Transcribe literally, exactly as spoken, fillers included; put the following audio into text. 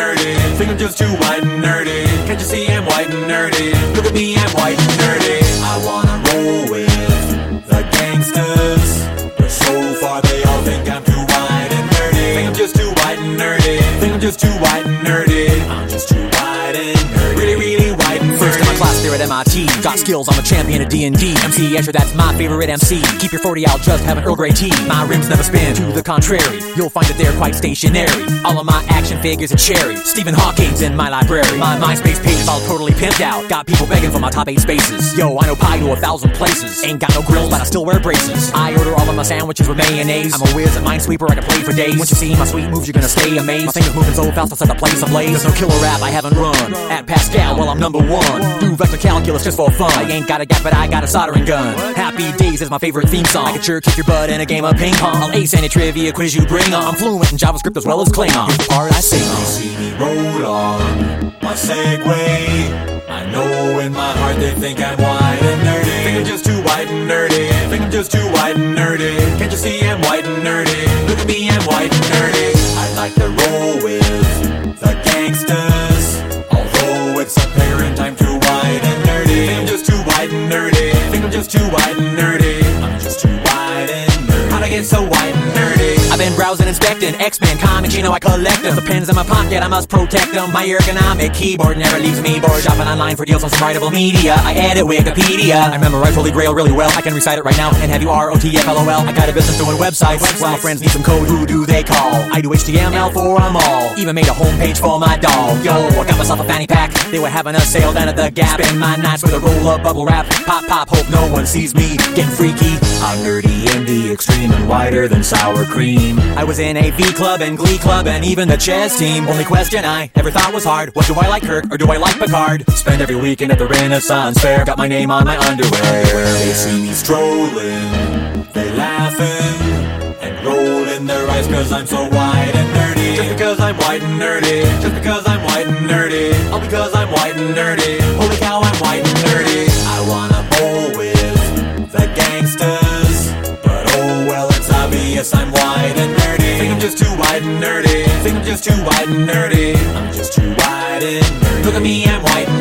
nerdy. Think I'm just too white and nerdy. Can't you see I'm white and nerdy? Look at me, I'm white and nerdy. I wanna roll with the gangsters, but so far they all think I'm too white and nerdy. Think I'm just too white and nerdy. Think I'm just too white and nerdy. I'm just too white and nerdy. Really, really white and nerdy. First in my class there at M I T. Got skills, I'm a champion of D and D. M C Escher, that's my favorite M C. Keep your forty, I'll just have an Earl Grey tea. My rims never spin, to the contrary. You'll find that they're quite stationary. All of my action figures are cherry. Stephen Hawking's in my library. My MySpace page is all totally pimped out. Got people begging for my top eight spaces. Yo, I know pie to a thousand places. Ain't got no grills, but I still wear braces. I order all of my sandwiches with mayonnaise. I'm a whiz at Minesweeper, I can play for days. Once you see my sweet moves, you're gonna stay amazed. My fingers moving so fast, I'll set the place ablaze. There's no killer rap I haven't run. At Pascal, well, I'm number one. Do vector calculus just for fun. I ain't got a gap, but I got a soldering gun. Happy Days is my favorite theme song. I can sure kick your butt in a game of ping pong. I'll ace any trivia quiz you bring on. I'm fluent in JavaScript as well as Klingon. Here's the part I sing on. See me roll on my Segway. I know in my heart they think I'm white and nerdy. Think I'm just too white and nerdy. Think I'm just too white and nerdy. Can't you see I'm white and nerdy? Look at me, I'm white and nerdy. I like to roll with the gangsters, although it's apparent I'm too white and nerdy. Think I'm just too white and nerdy. Think I'm just too white and nerdy. I'm just too white and nerdy. How'd I get so white and nerdy? I've been browsing, inspecting X-Men comics, you know I collect them. The pens in my pocket, I must protect them. My ergonomic keyboard never leaves me bored. Shopping online for deals on some writable media. I edit Wikipedia. I memorize Holy Grail really well. I can recite it right now and have you R O T F L O L. I got a business doing websites. websites. Well, my friends need some code, who do they call? I do H T M L for them all. Even made a homepage for my dog. Yo, I got myself a fanny pack. They were having a sale down at the Gap. Spend my nights with a roll-up bubble wrap. Pop, pop, hope no one sees me getting freaky. I'm nerdy in the extreme and whiter than sour cream. I was in a V Club and Glee Club and even the chess team. Only question I ever thought was hard, what do I like, Kirk or do I like Picard? Spend every weekend at the Renaissance Fair. Got my name on my underwear. They see me strolling, they laughing and rolling their eyes cause I'm so white and nerdy. Just because I'm white and nerdy. Just because I'm white and nerdy. All because I'm white and nerdy. Holy cow, I'm white and nerdy. I wanna bowl with the gangsters, but oh well, it's obvious I'm white and nerdy. Think I'm just too white and nerdy. Think I'm just too white and nerdy. I'm just too white and nerdy. Look at me, I'm white and